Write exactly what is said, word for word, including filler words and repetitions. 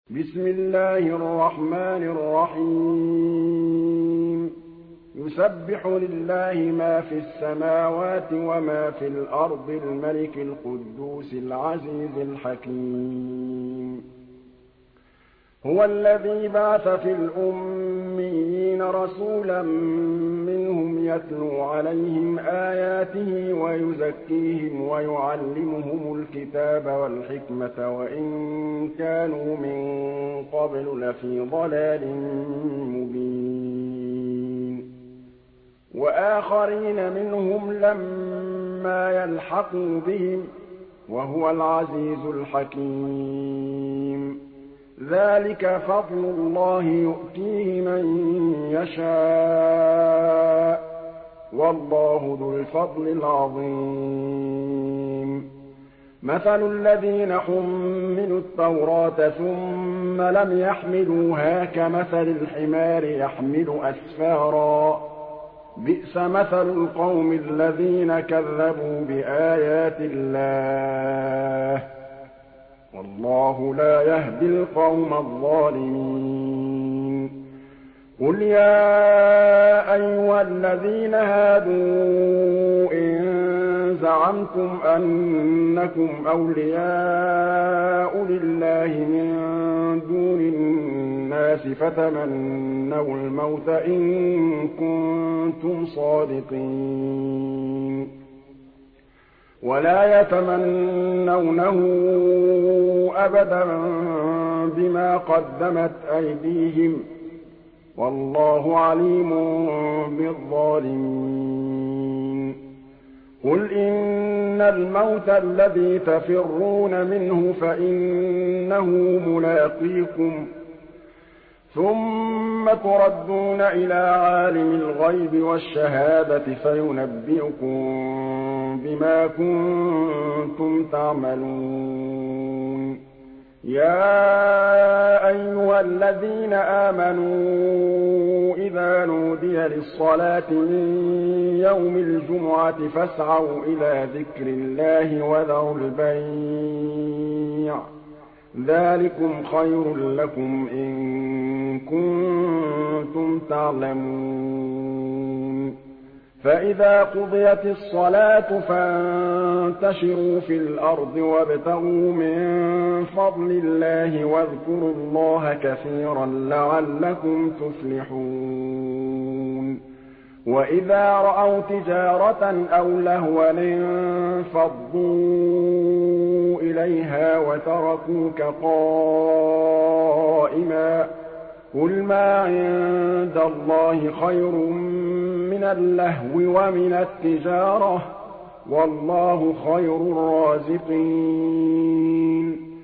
بسم الله الرحمن الرحيم يسبح لله ما في السماوات وما في الأرض الملك القدوس العزيز الحكيم هو الذي بعث في الأميين رسولا منهم يتلو عليهم آياته ويزكيهم ويعلمهم الكتاب والحكمة وإن كانوا من قبل لفي ضلال مبين وآخرين منهم لما يلحقوا بهم وهو العزيز الحكيم ذلك فضل الله يؤتيه من يشاء والله ذو الفضل العظيم مثل الذين حملوا التوراة ثم لم يحملوها كمثل الحمار يحمل أسفارا بئس مثل القوم الذين كذبوا بآيات الله والله لا يهدي القوم الظالمين قل يا أيها الذين هادوا إن زعمتم أنكم أولياء لله من دون الناس فتمنوا الموت إن كنتم صادقين ولا يتمنونه أبدا بما قدمت أيديهم والله عليم بالظالمين قل إن الموت الذي تفرون منه فإنه ملاقيكم ثم تردون إلى عالم الغيب والشهادة فينبئكم بما كنتم تعملون يا أيها الذين آمنوا إذا نودي للصلاة من يوم الجمعة فاسعوا إلى ذكر الله وذروا البيع ذلكم خير لكم إن كنتم تعلمون فإذا قضيت الصلاة فانتشروا في الأرض وابتغوا من فضل الله واذكروا الله كثيرا لعلكم تفلحون وإذا رأوا تجارة أو لهوا انفضوا إليها وتركوك قائما قل ما عند الله خير من اللهو ومن التجارة والله خير الرازقين